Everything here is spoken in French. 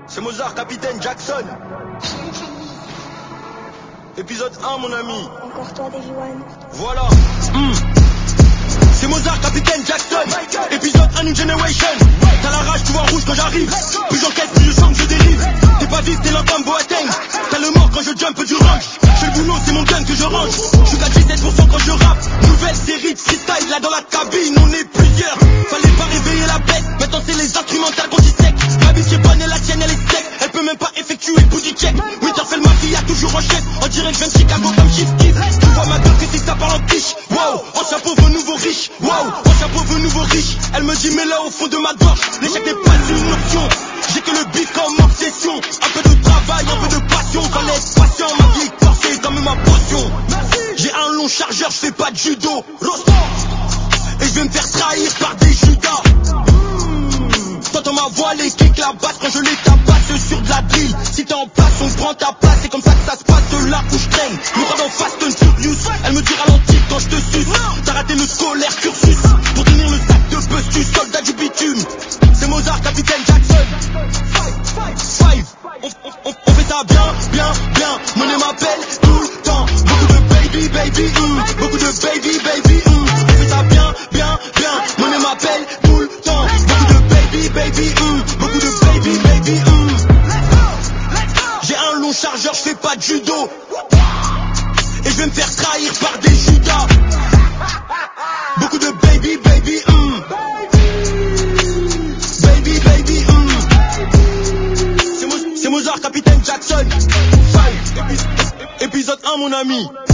C'est Mozart, capitaine Jackson. Épisode 1, mon ami. Encore toi, Davy One. Voilà. C'est Mozart, capitaine Jackson. Épisode 1, New Generation. T'as la rage, tu vois rouge quand j'arrive. Plus j'enquête, plus je sens que je dérive. T'es pas vif, t'es lent comme Boateng. T'as le mort quand je jump du range. J'fais le boulot, c'est mon gun que je range. J'suis qu'à 17% quand je rappe. Nouvelle série de freestyle, là dans la cabine, on est plusieurs. Fallait pas réveiller la bête. Maintenant c'est les instrumentales qu'on dissèque. Ma bitch est bonne et la tienne elle est sec. Elle peut même pas effectuer le booty check. Winter fait le maquillage toujours en chef. On dirait que je viens de Chicago comme Chief Keef. Tu vois ma gueule que si ça parle en quiche. Wow, ancien pauvre nouveau riche. Wow, ancien pauvre nouveau riche. Elle me dit mais là au fond de ma gorge, l'échec n'est pas une option. J'ai que le bif comme obsession. Un peu de travail, un peu de passion. Fallait être patient, ma vie est corsée comme ma potion. J'ai un long chargeur, je fais pas de judo. Et je vais me faire trahir par des judas. T'entends ma voix, les kicks, la basse quand je les tabasse sur de la drill. Si t'es en place, on prend ta place. C'est comme ça que ça se passe, là où je traîne. Me rend en Fast and Furious. Elle me dit ralentis quand je te suce. T'as raté le scolaire cursus. Pour tenir le sac de buzz, tu soldat du bitume. C'est Mozart, capitaine Jackson. Five. On fait ça bien, bien, bien. Monnaie m'appelle tout le temps. Beaucoup de baby, baby, beaucoup de baby, baby, On fait ça bien, bien, bien. Monnaie m'appelle tout le temps. Beaucoup de baby, baby, beaucoup de baby, baby, J'ai un long chargeur, je fais pas de judo. Et je vais me faire trahir par des judas. Beaucoup de baby, baby, Baby, baby, C'est Mozart, capitaine Jackson. Épisode 1, mon ami.